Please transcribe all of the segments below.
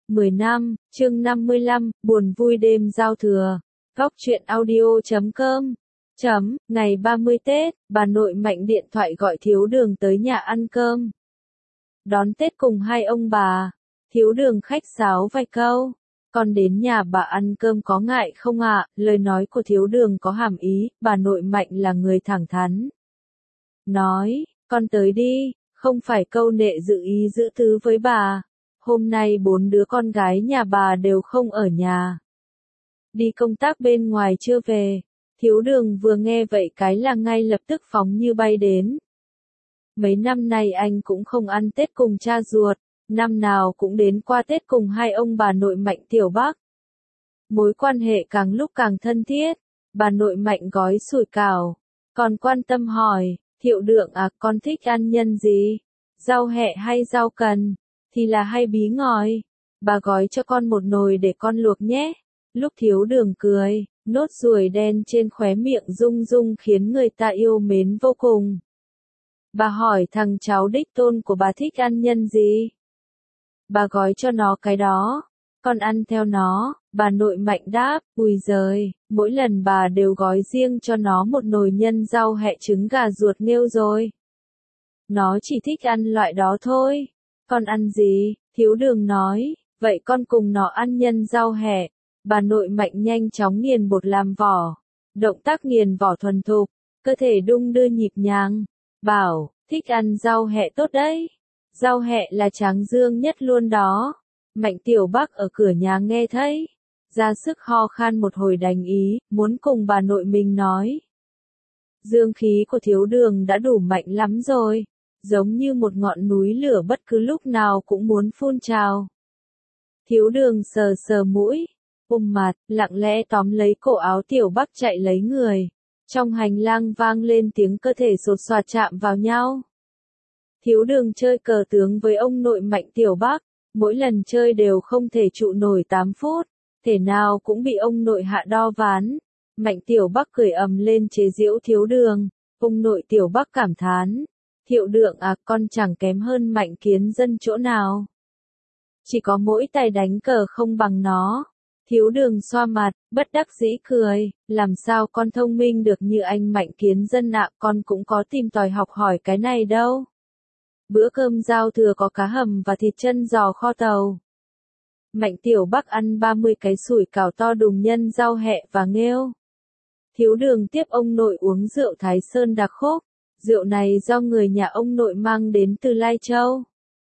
10 năm, chương 55, buồn vui đêm giao thừa. Góc truyện audio.com. Ngày 30 Tết, bà nội Mạnh điện thoại gọi Thiếu Đường tới nhà ăn cơm. Đón Tết cùng hai ông bà. Thiếu Đường khách sáo vài câu. Con đến nhà bà ăn cơm có ngại không ạ? Lời nói của Thiếu Đường có hàm ý, bà nội Mạnh là người thẳng thắn. Nói, con tới đi, không phải câu nệ dự ý giữ thứ với bà. Hôm nay 4 đứa con gái nhà bà đều không ở nhà. Đi công tác bên ngoài chưa về. Thiếu Đường vừa nghe vậy cái là ngay lập tức phóng như bay đến. Mấy năm nay anh cũng không ăn Tết cùng cha ruột, năm nào cũng đến qua Tết cùng hai ông bà nội Mạnh Tiểu Bắc. Mối quan hệ càng lúc càng thân thiết, bà nội Mạnh gói sủi cảo, còn quan tâm hỏi, Thiệu Đường à, con thích ăn nhân gì? Rau hẹ hay rau cần? Thì là hay bí ngòi. Bà gói cho con một nồi để con luộc nhé. Lúc Thiếu Đường cười, nốt ruồi đen trên khóe miệng rung rung khiến người ta yêu mến vô cùng. Bà hỏi thằng cháu đích tôn của bà thích ăn nhân gì? Bà gói cho nó cái đó. Con ăn theo nó, bà nội Mạnh đáp, ui giời, mỗi lần bà đều gói riêng cho nó một nồi nhân rau hẹ trứng gà ruột nghêu rồi. Nó chỉ thích ăn loại đó thôi. Con ăn gì? Thiếu Đường nói, vậy con cùng nó ăn nhân rau hẹ. Bà nội Mạnh nhanh chóng nghiền bột làm vỏ. Động tác nghiền vỏ thuần thục, cơ thể đung đưa nhịp nhàng. Bảo, thích ăn rau hẹ tốt đấy. Rau hẹ là tráng dương nhất luôn đó. Mạnh Tiểu Bắc ở cửa nhà nghe thấy. Ra sức ho khan một hồi đành ý, muốn cùng bà nội mình nói. Dương khí của Thiếu Đường đã đủ mạnh lắm rồi. Giống như một ngọn núi lửa bất cứ lúc nào cũng muốn phun trào. Thiếu Đường sờ sờ mũi, mặt, lặng lẽ tóm lấy cổ áo Tiểu Bắc chạy lấy người. Trong hành lang vang lên tiếng cơ thể xột xoạt chạm vào nhau. Thiếu Đường chơi cờ tướng với ông nội Mạnh Tiểu Bắc, mỗi lần chơi đều không thể trụ nổi 8 phút, thể nào cũng bị ông nội hạ đo ván. Mạnh Tiểu Bắc cười ầm lên chế giễu Thiếu Đường, ông nội Tiểu Bắc cảm thán. Thiệu Đường à, con chẳng kém hơn Mạnh Kiến Dân chỗ nào. Chỉ có mỗi tay đánh cờ không bằng nó. Thiếu Đường xoa mặt, bất đắc dĩ cười, làm sao con thông minh được như anh Mạnh Kiến Dân ạ, con cũng có tìm tòi học hỏi cái này đâu. Bữa cơm giao thừa có cá hầm và thịt chân giò kho tàu. Mạnh Tiểu Bắc ăn 30 cái sủi cảo to đùng nhân rau hẹ và nghêu. Thiếu Đường tiếp ông nội uống rượu Thái Sơn đặc khúc. Rượu này do người nhà ông nội mang đến từ Lai Châu.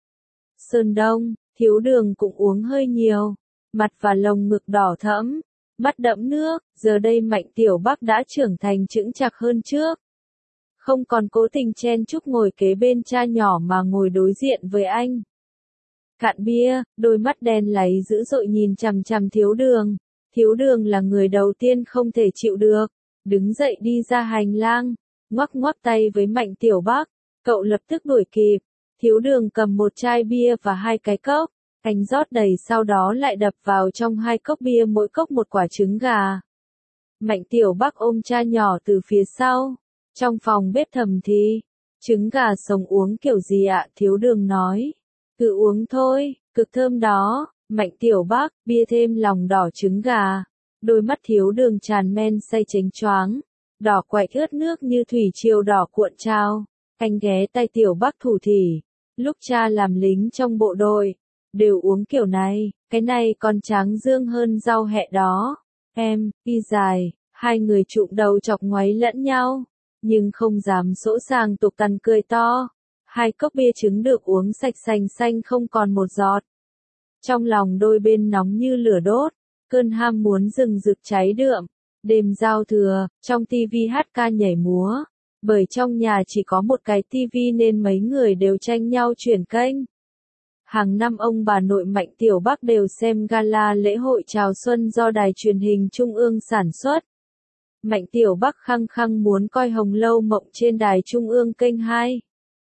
Sơn Đông, Thiếu Đường cũng uống hơi nhiều. Mặt và lồng ngực đỏ thẫm, mắt đẫm nước, giờ đây Mạnh Tiểu Bắc đã trưởng thành chững chạc hơn trước. Không còn cố tình chen chúc ngồi kế bên cha nhỏ mà ngồi đối diện với anh. Cạn bia, đôi mắt đen láy dữ dội nhìn chằm chằm Thiếu Đường. Thiếu Đường là người đầu tiên không thể chịu được, đứng dậy đi ra hành lang, ngoắc ngoắc tay với Mạnh Tiểu Bắc, cậu lập tức đuổi kịp. Thiếu Đường cầm một chai bia và 2 cái cốc. Anh rót đầy sau đó lại đập vào trong 2 cốc bia mỗi cốc một quả trứng gà. Mạnh Tiểu Bắc ôm cha nhỏ từ phía sau. Trong phòng bếp thầm thì, trứng gà sống uống kiểu gì ạ? Thiếu Đường nói. Cứ uống thôi, cực thơm đó. Mạnh Tiểu Bắc, bia thêm lòng đỏ trứng gà. Đôi mắt Thiếu Đường tràn men say chánh choáng. Đỏ quạch ướt nước như thủy triều đỏ cuộn trao. Anh ghé tay Tiểu Bắc thủ thỉ. Lúc cha làm lính trong bộ đội. Đều uống kiểu này, cái này còn tráng dương hơn rau hẹ đó. Em, y dài, hai người trụm đầu chọc ngoáy lẫn nhau, nhưng không dám sỗ sàng tục tằn cười to. 2 cốc bia trứng được uống sạch sành xanh không còn một giọt. Trong lòng đôi bên nóng như lửa đốt, cơn ham muốn rừng rực cháy đượm. Đêm giao thừa, trong tivi hát ca nhảy múa, bởi trong nhà chỉ có một cái tivi nên mấy người đều tranh nhau chuyển kênh. Hàng năm ông bà nội Mạnh Tiểu Bắc đều xem gala lễ hội chào xuân do đài truyền hình Trung ương sản xuất. Mạnh Tiểu Bắc khăng khăng muốn coi Hồng Lâu Mộng trên đài Trung ương kênh 2.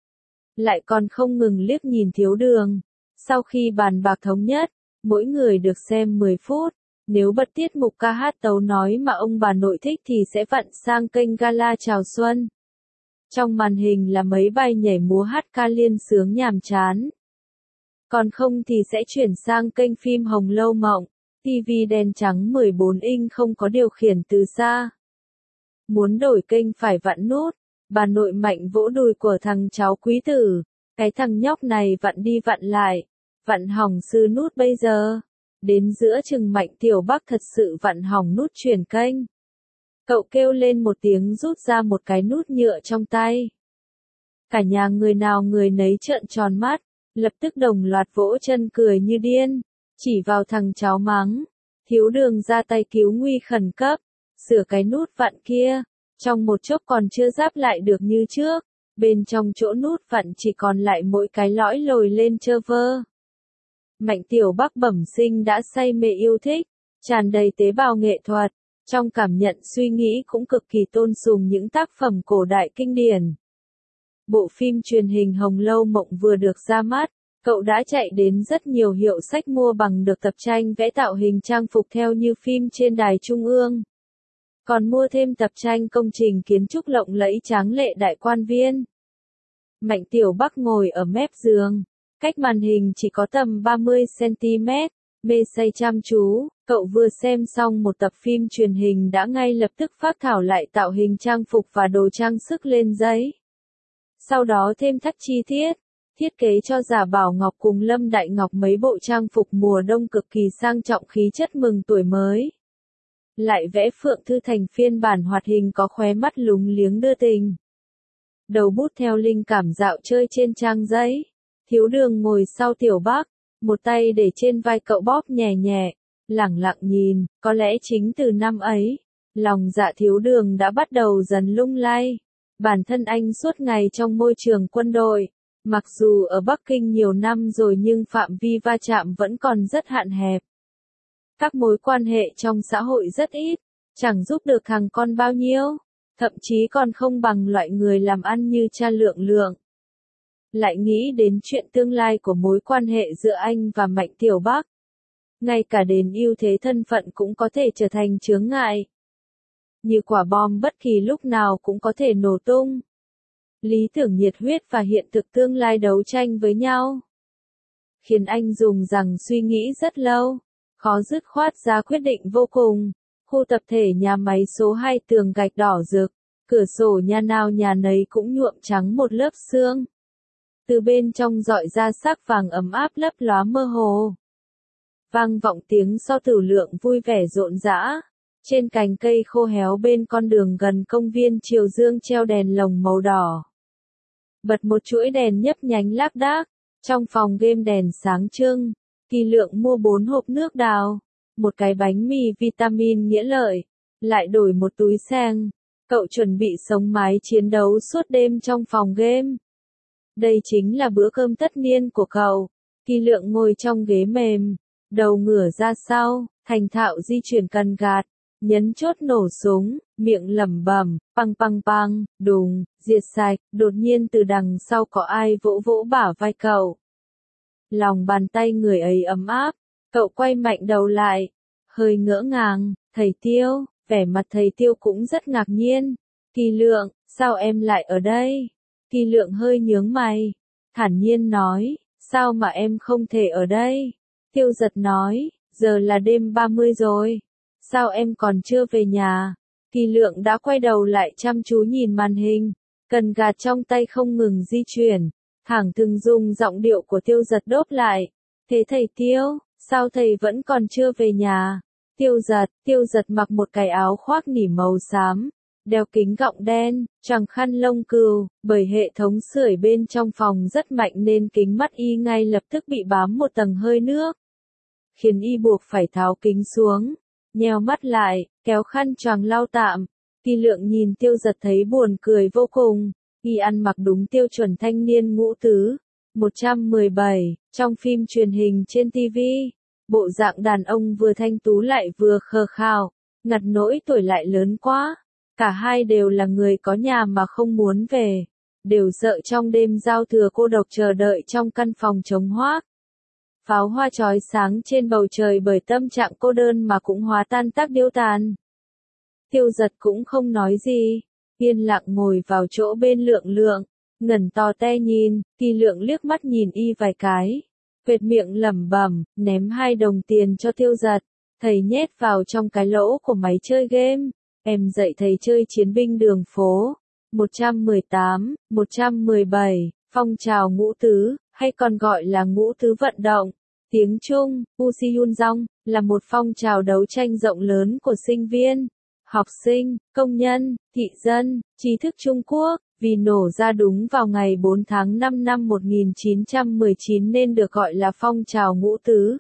Lại còn không ngừng liếc nhìn Thiếu Đường. Sau khi bàn bạc thống nhất, mỗi người được xem 10 phút. Nếu bật tiết mục ca hát tấu nói mà ông bà nội thích thì sẽ vặn sang kênh gala chào xuân. Trong màn hình là mấy bài nhảy múa hát ca liên sướng nhàm chán. Còn không thì sẽ chuyển sang kênh phim Hồng Lâu Mộng. TV đen trắng 14 inch không có điều khiển từ xa. Muốn đổi kênh phải vặn nút. Bà nội Mạnh vỗ đùi của thằng cháu quý tử. Cái thằng nhóc này vặn đi vặn lại. Vặn hỏng sư nút bây giờ. Đến giữa chừng Mạnh Tiểu Bắc thật sự vặn hỏng nút chuyển kênh. Cậu kêu lên một tiếng rút ra một cái nút nhựa trong tay. Cả nhà người nào người nấy trợn tròn mắt, lập tức đồng loạt vỗ chân cười như điên, chỉ vào thằng cháu mắng. Thiếu Đường ra tay cứu nguy khẩn cấp, sửa cái nút vặn kia, trong một chốc còn chưa ráp lại được như trước, bên trong chỗ nút vặn chỉ còn lại mỗi cái lõi lồi lên trơ vơ. Mạnh Tiểu Bắc bẩm sinh đã say mê yêu thích, tràn đầy tế bào nghệ thuật, trong cảm nhận suy nghĩ cũng cực kỳ tôn sùng những tác phẩm cổ đại kinh điển. Bộ phim truyền hình Hồng Lâu Mộng vừa được ra mắt, cậu đã chạy đến rất nhiều hiệu sách mua bằng được tập tranh vẽ tạo hình trang phục theo như phim trên đài trung ương. Còn mua thêm tập tranh công trình kiến trúc lộng lẫy tráng lệ Đại Quan Viên. Mạnh Tiểu Bắc ngồi ở mép giường, cách màn hình chỉ có tầm 30 cm, mê say chăm chú, cậu vừa xem xong một tập phim truyền hình đã ngay lập tức phác thảo lại tạo hình trang phục và đồ trang sức lên giấy. Sau đó thêm thắt chi tiết, thiết kế cho Giả Bảo Ngọc cùng Lâm Đại Ngọc mấy bộ trang phục mùa đông cực kỳ sang trọng khí chất mừng tuổi mới. Lại vẽ Phượng Thư thành phiên bản hoạt hình có khóe mắt lúng liếng đưa tình. Đầu bút theo linh cảm dạo chơi trên trang giấy. Thiếu Đường ngồi sau Tiểu Bắc, một tay để trên vai cậu bóp nhẹ nhẹ, lẳng lặng nhìn, có lẽ chính từ năm ấy, lòng dạ Thiếu Đường đã bắt đầu dần lung lay. Bản thân anh suốt ngày trong môi trường quân đội, mặc dù ở Bắc Kinh nhiều năm rồi nhưng phạm vi va chạm vẫn còn rất hạn hẹp. Các mối quan hệ trong xã hội rất ít, chẳng giúp được thằng con bao nhiêu, thậm chí còn không bằng loại người làm ăn như cha Lượng Lượng. Lại nghĩ đến chuyện tương lai của mối quan hệ giữa anh và Mạnh Tiểu Bắc. Ngay cả đến ưu thế thân phận cũng có thể trở thành chướng ngại. Như quả bom bất kỳ lúc nào cũng có thể nổ tung. Lý tưởng nhiệt huyết và hiện thực tương lai đấu tranh với nhau. Khiến anh dùng rằng suy nghĩ rất lâu, khó dứt khoát ra quyết định vô cùng. Khu tập thể nhà máy số 2 tường gạch đỏ rực, cửa sổ nhà nào nhà nấy cũng nhuộm trắng một lớp sương. Từ bên trong dọi ra sắc vàng ấm áp lấp lóa mơ hồ. Vang vọng tiếng so Tử Lượng vui vẻ rộn rã. Trên cành cây khô héo bên con đường gần công viên Triều Dương treo đèn lồng màu đỏ. Bật một chuỗi đèn nhấp nhánh lác đác. Trong phòng game đèn sáng trưng. Kỳ Lượng mua 4 hộp nước đào, một cái bánh mì vitamin Nghĩa Lợi, lại đổi một túi xeng. Cậu chuẩn bị sống mái chiến đấu suốt đêm trong phòng game. Đây chính là bữa cơm tất niên của cậu. Kỳ Lượng ngồi trong ghế mềm, đầu ngửa ra sau, thành thạo di chuyển cần gạt, nhấn chốt nổ súng, miệng lẩm bẩm, păng păng păng, đùng, diệt sạch. Đột nhiên từ đằng sau có ai vỗ vỗ bả vai cậu. Lòng bàn tay người ấy ấm áp, cậu quay mạnh đầu lại, hơi ngỡ ngàng. Thầy Tiêu. Vẻ mặt thầy Tiêu cũng rất ngạc nhiên. Kỳ Lượng, sao em lại ở đây? Kỳ Lượng hơi nhướng mày, thản nhiên nói, sao mà em không thể ở đây? Tiêu Giật nói, giờ là đêm 30 rồi, sao em còn chưa về nhà? Kỳ Lượng đã quay đầu lại chăm chú nhìn màn hình, cần gạt trong tay không ngừng di chuyển, thẳng thừng dùng giọng điệu của Tiêu Giật đốp lại. Thế thầy Tiêu, sao thầy vẫn còn chưa về nhà? Tiêu Giật mặc một cái áo khoác nỉ màu xám, đeo kính gọng đen, choàng khăn lông cừu, bởi hệ thống sưởi bên trong phòng rất mạnh nên kính mắt y ngay lập tức bị bám một tầng hơi nước. Khiến y buộc phải tháo kính xuống, nheo mắt lại, kéo khăn choàng lau tạm. Kỳ Lượng nhìn Tiêu Giật thấy buồn cười vô cùng, y ăn mặc đúng tiêu chuẩn thanh niên ngũ tứ. 117, trong phim truyền hình trên TV, bộ dạng đàn ông vừa thanh tú lại vừa khờ khào, ngặt nỗi tuổi lại lớn quá. Cả hai đều là người có nhà mà không muốn về, đều sợ trong đêm giao thừa cô độc chờ đợi trong căn phòng trống hoác. Pháo hoa chói sáng trên bầu trời bởi tâm trạng cô đơn mà cũng hóa tan tác điêu tàn. Tiêu Giật cũng không nói gì, yên lặng ngồi vào chỗ bên Lượng Lượng, ngẩng to te nhìn. Kỳ Lượng liếc mắt nhìn y vài cái, Quệt miệng lẩm bẩm, ném 2 đồng tiền cho Tiêu Giật. Thầy nhét vào trong cái lỗ của máy chơi game. Em dạy thầy chơi chiến binh đường phố. 118, 117, phong trào ngũ tứ, hay còn gọi là ngũ tứ vận động. Tiếng Trung, Usiyunjong, là một phong trào đấu tranh rộng lớn của sinh viên, học sinh, công nhân, thị dân, trí thức Trung Quốc, vì nổ ra đúng vào ngày 4 tháng 5 năm 1919 nên được gọi là phong trào ngũ tứ.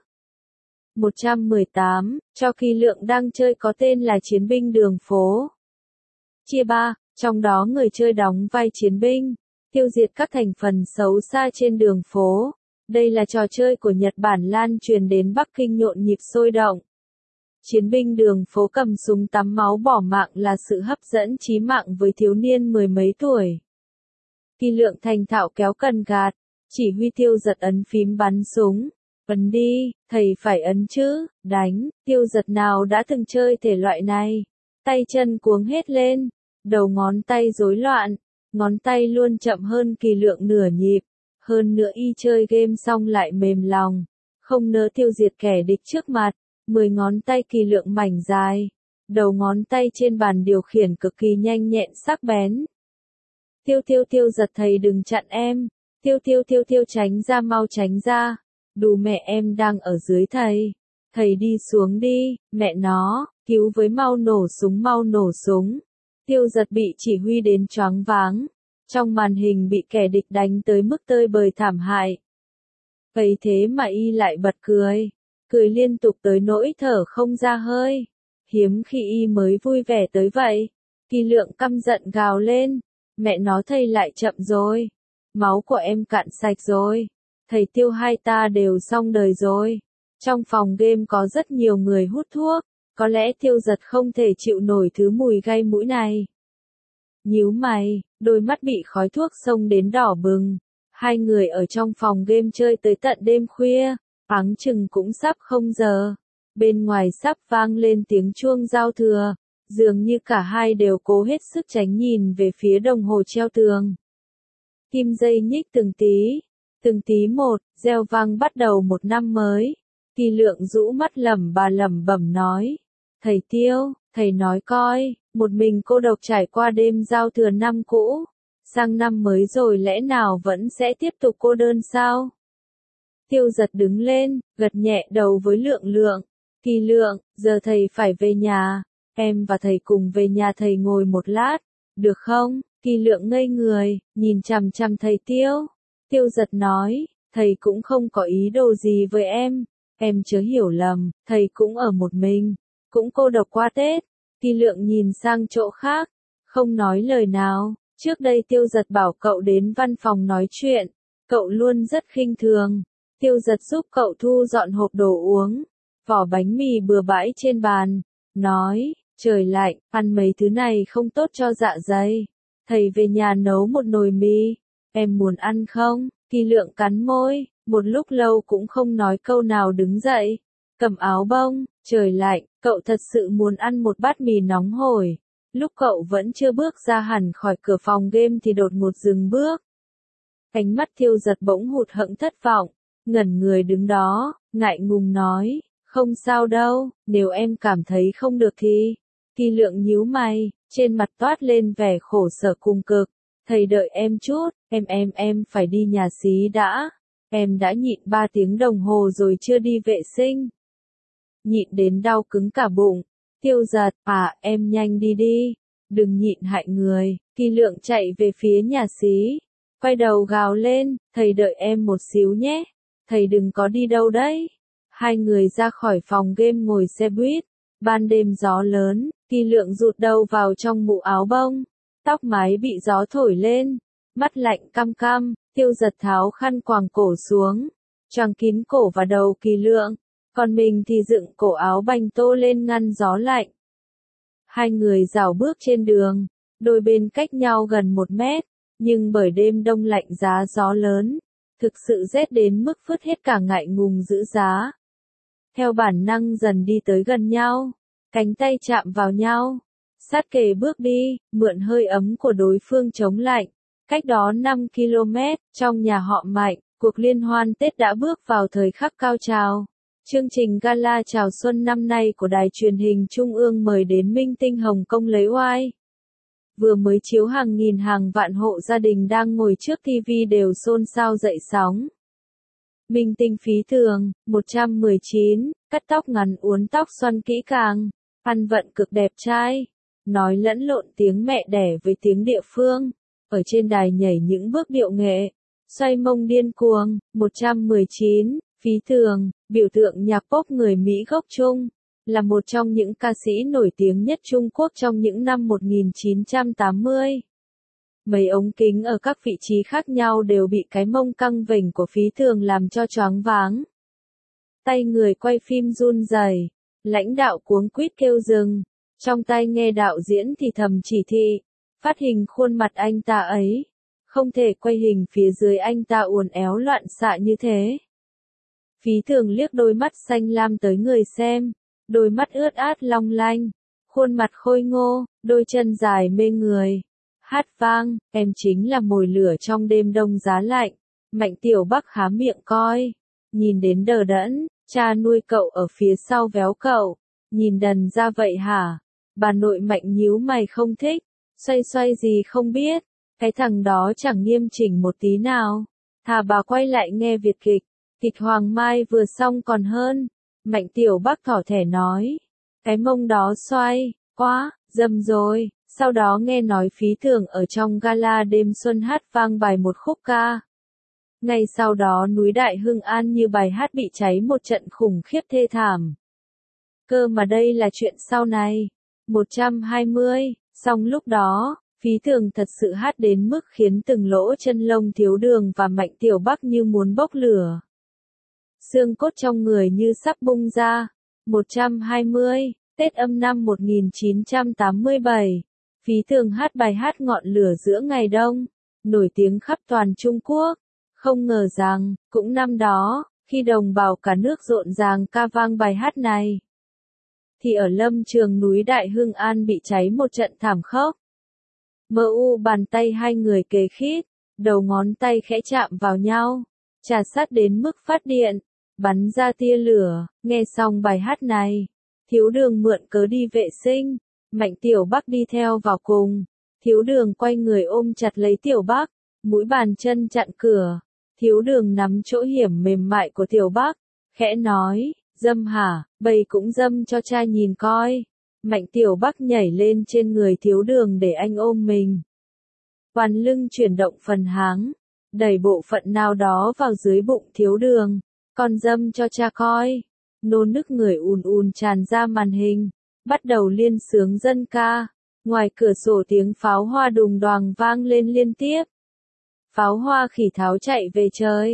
118, cho kỳ lượng đang chơi có tên là chiến binh đường phố. Chia 3, trong đó người chơi đóng vai chiến binh, tiêu diệt các thành phần xấu xa trên đường phố. Đây là trò chơi của Nhật Bản lan truyền đến Bắc Kinh nhộn nhịp sôi động. Chiến binh đường phố cầm súng tắm máu bỏ mạng là sự hấp dẫn chí mạng với thiếu niên mười mấy tuổi. Kỳ lượng thành thạo kéo cần gạt, chỉ huy Tiêu Giật ấn phím bắn súng. Ấn đi, thầy phải ấn chứ, đánh. Tiêu Giật nào đã từng chơi thể loại này. Tay chân cuống hết lên, đầu ngón tay rối loạn, ngón tay luôn chậm hơn kỳ lượng nửa nhịp. Hơn nữa y chơi game xong lại mềm lòng, không nỡ tiêu diệt kẻ địch trước mặt. 10 ngón tay kỳ lượng mảnh dài, đầu ngón tay trên bàn điều khiển cực kỳ nhanh nhẹn sắc bén. Tiêu Giật thầy đừng chặn em, tiêu tránh ra mau tránh ra, đù mẹ em đang ở dưới thầy đi xuống đi, mẹ nó, cứu với mau nổ súng. Tiêu Giật bị chỉ huy đến choáng váng, trong màn hình bị kẻ địch đánh tới mức tơi bời thảm hại. Vậy thế mà y lại bật cười liên tục tới nỗi thở không ra hơi. Hiếm khi y mới vui vẻ tới vậy. Kỳ lượng căm giận gào lên, mẹ nó thầy lại chậm rồi, máu của em cạn sạch rồi, thầy Tiêu hai ta đều xong đời rồi. Trong phòng game có rất nhiều người hút thuốc, có lẽ Tiêu Giật không thể chịu nổi thứ mùi gây mũi này. Nhíu mày, đôi mắt bị khói thuốc xông đến đỏ bừng. Hai người ở trong phòng game chơi tới tận đêm khuya, áng chừng cũng sắp 0 giờ. Bên ngoài sắp vang lên tiếng chuông giao thừa, dường như cả hai đều cố hết sức tránh nhìn về phía đồng hồ treo tường. Kim dây nhích từng tí một, reo vang bắt đầu một năm mới. Kỳ lượng rũ mắt lẩm bẩm nói, thầy Tiêu, thầy nói coi, một mình cô độc trải qua đêm giao thừa năm cũ, sang năm mới rồi lẽ nào vẫn sẽ tiếp tục cô đơn sao? Tiêu Giật đứng lên, gật nhẹ đầu với Lượng. Kỳ lượng, giờ thầy phải về nhà, em và thầy cùng về nhà thầy ngồi một lát, được không? Kỳ lượng ngây người, nhìn chằm chằm thầy Tiêu. Tiêu Giật nói, thầy cũng không có ý đồ gì với em chớ hiểu lầm, thầy cũng ở một mình, cũng cô độc qua Tết. Kỳ lượng nhìn sang chỗ khác, không nói lời nào. Trước đây Tiêu Giật bảo cậu đến văn phòng nói chuyện, cậu luôn rất khinh thường. Tiêu Giật giúp cậu thu dọn hộp đồ uống, vỏ bánh mì bừa bãi trên bàn, nói, trời lạnh, ăn mấy thứ này không tốt cho dạ dày. Thầy về nhà nấu một nồi mì, em muốn ăn không? Kỳ lượng cắn môi, một lúc lâu cũng không nói câu nào đứng dậy, cầm áo bông, trời lạnh, cậu thật sự muốn ăn một bát mì nóng hổi. Lúc cậu vẫn chưa bước ra hẳn khỏi cửa phòng game thì đột ngột dừng bước. Ánh mắt Tiêu Giật bỗng hụt hẫng thất vọng, ngẩn người đứng đó, ngại ngùng nói, không sao đâu, nếu em cảm thấy không được thì. Kỳ lượng nhíu mày, trên mặt toát lên vẻ khổ sở cùng cực, thầy đợi em chút, em phải đi nhà xí đã, em đã nhịn 3 tiếng đồng hồ rồi chưa đi vệ sinh. Nhịn đến đau cứng cả bụng. Tiêu Giật, em nhanh đi, đừng nhịn hại người. Kỳ lượng chạy về phía nhà xí, quay đầu gào lên, thầy đợi em một xíu nhé, thầy đừng có đi đâu đấy. Hai người ra khỏi phòng game ngồi xe buýt, ban đêm gió lớn, Kỳ lượng rụt đầu vào trong mũ áo bông, tóc mái bị gió thổi lên, mắt lạnh căm căm. Tiêu Giật tháo khăn quàng cổ xuống, choàng kín cổ và đầu Kỳ lượng, còn mình thì dựng cổ áo bành tô lên ngăn gió lạnh. Hai người rảo bước trên đường, đôi bên cách nhau gần 1 mét, nhưng bởi đêm đông lạnh giá gió lớn, thực sự rét đến mức phứt hết cả ngại ngùng giữ giá. Theo bản năng dần đi tới gần nhau, cánh tay chạm vào nhau, sát kề bước đi, mượn hơi ấm của đối phương chống lạnh. Cách đó 5 km, trong nhà họ Mạnh, Cuộc liên hoan Tết đã bước vào thời khắc cao trào. Chương trình gala chào xuân năm nay của Đài Truyền hình Trung ương mời đến minh tinh Hồng Kông lấy oai. Vừa mới chiếu hàng nghìn hàng vạn hộ gia đình đang ngồi trước TV đều xôn xao dậy sóng. Minh tinh Phí Thường, 119, cắt tóc ngắn uốn tóc xoăn kỹ càng, ăn vận cực đẹp trai, nói lẫn lộn tiếng mẹ đẻ với tiếng địa phương, ở trên đài nhảy những bước điệu nghệ, xoay mông điên cuồng, 119, Phí Thường, biểu tượng nhạc pop người Mỹ gốc Trung, là một trong những ca sĩ nổi tiếng nhất Trung Quốc trong những năm 1980. Mấy ống kính ở các vị trí khác nhau đều bị cái mông căng vểnh của Phí Thường làm cho choáng váng. Tay người quay phim run rẩy, lãnh đạo cuống quýt kêu dừng, trong tai nghe đạo diễn thì thầm chỉ thị, phát hình khuôn mặt anh ta ấy, không thể quay hình phía dưới anh ta uốn éo loạn xạ như thế. Phí Thường liếc đôi mắt xanh lam tới người xem, đôi mắt ướt át long lanh, khuôn mặt khôi ngô, đôi chân dài mê người. Hát vang, em chính là mồi lửa trong đêm đông giá lạnh. Mạnh Tiểu Bắc há miệng coi, nhìn đến đờ đẫn, cha nuôi cậu ở phía sau véo cậu, nhìn đần ra vậy hả? Bà nội Mạnh nhíu mày không thích, xoay xoay gì không biết, cái thằng đó chẳng nghiêm chỉnh một tí nào. Thà bà quay lại nghe Việt kịch, kịch Hoàng Mai vừa xong còn hơn. Mạnh Tiểu Bắc thỏ thẻ nói, cái mông đó xoay, quá, dâm rồi. Sau đó nghe nói Phí Thường ở trong gala đêm xuân hát vang bài một khúc ca. Ngay sau đó núi Đại Hưng An như bài hát bị cháy một trận khủng khiếp thê thảm. Cơ mà đây là chuyện sau này. 120, song lúc đó, Phí Thường thật sự hát đến mức khiến từng lỗ chân lông Thiếu Đường và Mạnh Tiểu Bắc như muốn bốc lửa. Xương cốt trong người như sắp bung ra. 120, Tết Âm năm 1987. Phí Thường hát bài hát Ngọn lửa giữa ngày đông, nổi tiếng khắp toàn Trung Quốc. Không ngờ rằng, cũng năm đó, khi đồng bào cả nước rộn ràng ca vang bài hát này, thì ở lâm trường núi Đại Hưng An bị cháy một trận thảm khốc. Bàn tay hai người kề khít, đầu ngón tay khẽ chạm vào nhau, chà sát đến mức phát điện, bắn ra tia lửa. Nghe xong bài hát này, Thiếu Đường mượn cớ đi vệ sinh. Mạnh Tiểu Bắc đi theo vào cùng, Thiếu Đường quay người ôm chặt lấy Tiểu Bắc, mũi bàn chân chặn cửa, Thiếu Đường nắm chỗ hiểm mềm mại của Tiểu Bắc, khẽ nói, dâm hả, bầy cũng dâm cho cha nhìn coi. Mạnh Tiểu Bắc nhảy lên trên người Thiếu Đường để anh ôm mình. Hoàn lưng chuyển động phần háng, đẩy bộ phận nào đó vào dưới bụng Thiếu Đường, con dâm cho cha coi. Nôn nức người ùn ùn tràn ra màn hình. Bắt đầu liên sướng dân ca, ngoài cửa sổ tiếng pháo hoa đùng đoàng vang lên liên tiếp. Pháo hoa khỉ tháo chạy về trời.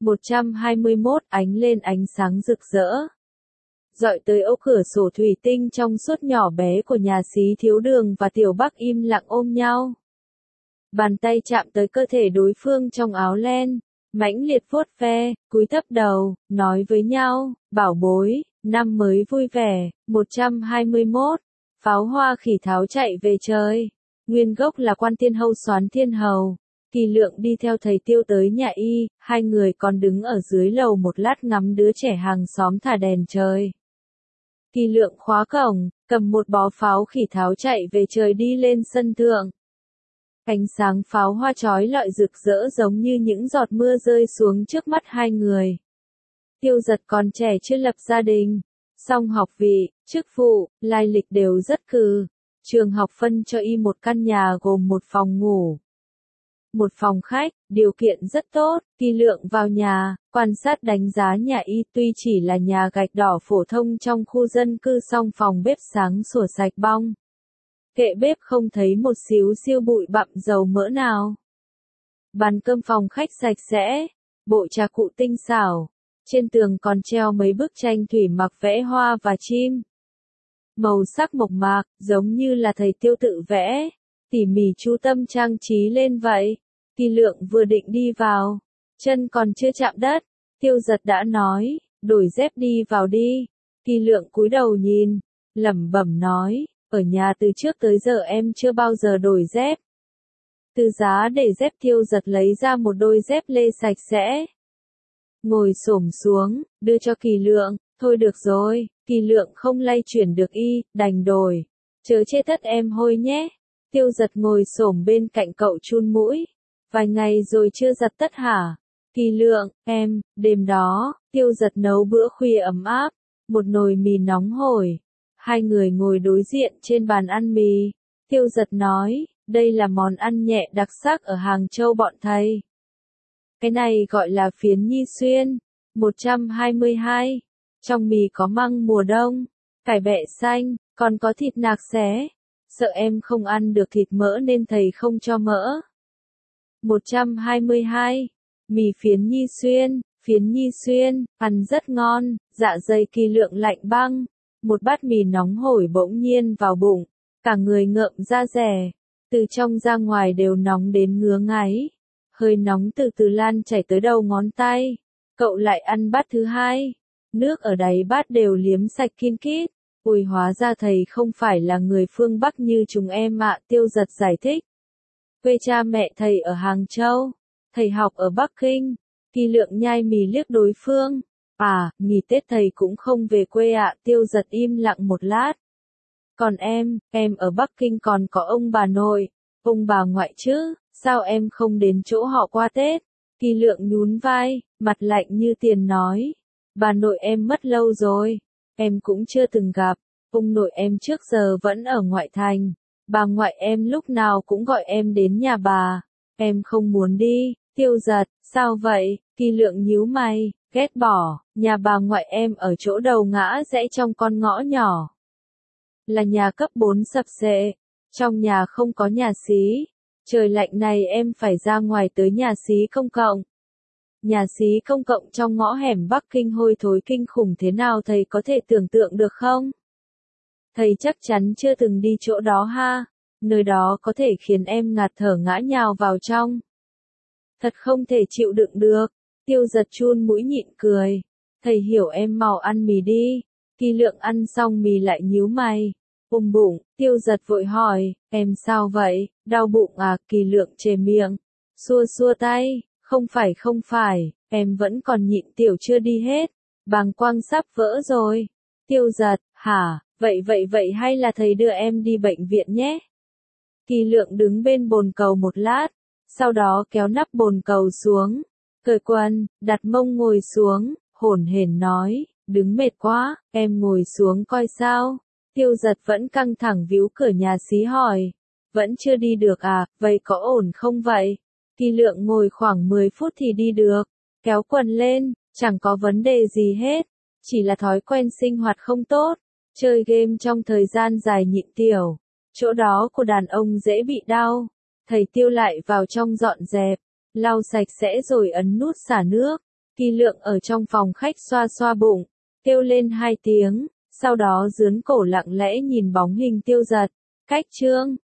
121 ánh lên ánh sáng rực rỡ, dọi tới ốc cửa sổ thủy tinh trong suốt nhỏ bé của nhà xí Thiếu Đường và Tiểu Bắc im lặng ôm nhau. Bàn tay chạm tới cơ thể đối phương trong áo len, mãnh liệt vuốt ve, cúi thấp đầu, nói với nhau, bảo bối, năm mới vui vẻ. 121, pháo hoa khỉ tháo chạy về trời. Nguyên gốc là Quan Tiên Hầu Soán Thiên Hầu. Kỳ Lượng đi theo thầy Tiêu tới nhà y, hai người còn đứng ở dưới lầu một lát ngắm đứa trẻ hàng xóm thả đèn trời. Kỳ Lượng khóa cổng, cầm một bó pháo khỉ tháo chạy về trời đi lên sân thượng. Ánh sáng pháo hoa chói lọi rực rỡ giống như những giọt mưa rơi xuống trước mắt hai người. Tiêu Giật còn trẻ chưa lập gia đình, song học vị, chức vụ, lai lịch đều rất cừ. Trường học phân cho y một căn nhà gồm một phòng ngủ, một phòng khách, điều kiện rất tốt. Kỳ Lượng vào nhà, quan sát đánh giá nhà y, tuy chỉ là nhà gạch đỏ phổ thông trong khu dân cư song phòng bếp sáng sủa sạch bong. Kệ bếp không thấy một xíu siêu bụi bặm dầu mỡ nào. Bàn cơm phòng khách sạch sẽ, bộ trà cụ tinh xảo. Trên tường còn treo mấy bức tranh thủy mặc vẽ hoa và chim. Màu sắc mộc mạc, giống như là thầy Tiêu tự vẽ, tỉ mỉ chú tâm trang trí lên vậy. Kỳ Lượng vừa định đi vào, chân còn chưa chạm đất, Tiêu Giật đã nói, đổi dép đi vào đi. Kỳ Lượng cúi đầu nhìn, lẩm bẩm nói, ở nhà từ trước tới giờ em chưa bao giờ đổi dép. Từ giá để dép, Tiêu Giật lấy ra một đôi dép lê sạch sẽ, ngồi xổm xuống, đưa cho Kỳ Lượng, thôi được rồi, Kỳ Lượng không lay chuyển được đành đổi. Chớ chê Tất em hôi nhé. Tiêu Giật ngồi xổm bên cạnh cậu chun mũi. Vài ngày rồi chưa giặt tất hả? Kỳ Lượng, đêm đó, Tiêu Giật nấu bữa khuya ấm áp, một nồi mì nóng hổi. Hai người ngồi đối diện trên bàn ăn mì. Tiêu Giật nói, đây là món ăn nhẹ đặc sắc ở Hàng Châu bọn thầy. Cái này gọi là phiến nhi xuyên. 122. Trong mì có măng mùa đông, cải bẹ xanh, còn có thịt nạc xé. Sợ em không ăn được thịt mỡ nên thầy không cho mỡ. 122. Mì phiến nhi xuyên, ăn rất ngon, dạ dày Kỳ Lượng lạnh băng. Một bát mì nóng hổi bỗng nhiên vào bụng, cả người ngợm ra rẻ, từ trong ra ngoài đều nóng đến ngứa ngáy. Hơi nóng từ từ lan chảy tới đầu ngón tay. Cậu lại ăn bát thứ hai. Nước ở đáy bát đều liếm sạch kin kít. Ui, hóa ra thầy không phải là người phương Bắc như chúng em ạ. Tiêu Giật giải thích. Quê cha mẹ thầy ở Hàng Châu, thầy học ở Bắc Kinh. Kỳ Lượng nhai mì liếc đối phương. À, nghỉ Tết thầy cũng không về quê ạ. Tiêu Giật im lặng một lát. Còn em ở Bắc Kinh còn có ông bà nội, ông bà ngoại chứ, sao em không đến chỗ họ qua Tết? Kỳ Lượng nhún vai, mặt lạnh như tiền nói. Bà nội em mất lâu rồi, em cũng chưa từng gặp. Ông nội em trước giờ vẫn ở ngoại thành. Bà ngoại em lúc nào cũng gọi em đến nhà bà. Em không muốn đi. Tiêu Giật, sao vậy? Kỳ Lượng nhíu mày, ghét bỏ. Nhà bà ngoại em ở chỗ đầu ngã rẽ trong con ngõ nhỏ. Là nhà cấp 4 sập xệ. Trong nhà không có nhà xí. Trời lạnh này em phải ra ngoài tới nhà xí công cộng. Nhà xí công cộng trong ngõ hẻm Bắc Kinh hôi thối kinh khủng thế nào thầy có thể tưởng tượng được không? Thầy chắc chắn chưa từng đi chỗ đó ha. Nơi đó có thể khiến em ngạt thở ngã nhào vào trong. Thật không thể chịu đựng được. Tiêu Giật chun mũi nhịn cười. Thầy hiểu em, mau ăn mì đi. Kỳ Lượng ăn xong mì lại nhíu mày. Bụng, Tiêu Giật vội hỏi, em sao vậy, đau bụng à? Kỳ Lượng chề miệng, xua xua tay, không phải, em vẫn còn nhịn tiểu chưa đi hết, bàng quang sắp vỡ rồi. Tiêu Giật, hả, vậy hay là thầy đưa em đi bệnh viện nhé? Kỳ Lượng đứng bên bồn cầu một lát, sau đó kéo nắp bồn cầu xuống, cởi quần, đặt mông ngồi xuống, hổn hển nói, đứng mệt quá, em ngồi xuống coi sao. Tiêu Giật vẫn căng thẳng víu cửa nhà xí hỏi. Vẫn chưa đi được à, vậy có ổn không vậy? Kỳ Lượng ngồi khoảng 10 phút thì đi được. Kéo quần lên, chẳng có vấn đề gì hết. Chỉ là thói quen sinh hoạt không tốt. Chơi game trong thời gian dài nhịn tiểu. Chỗ đó của đàn ông dễ bị đau. Thầy Tiêu lại vào trong dọn dẹp. Lau sạch sẽ rồi ấn nút xả nước. Kỳ Lượng ở trong phòng khách xoa xoa bụng. Kêu lên 2 tiếng. Sau đó dướn cổ lặng lẽ nhìn bóng hình Tiêu Giật. Cách chương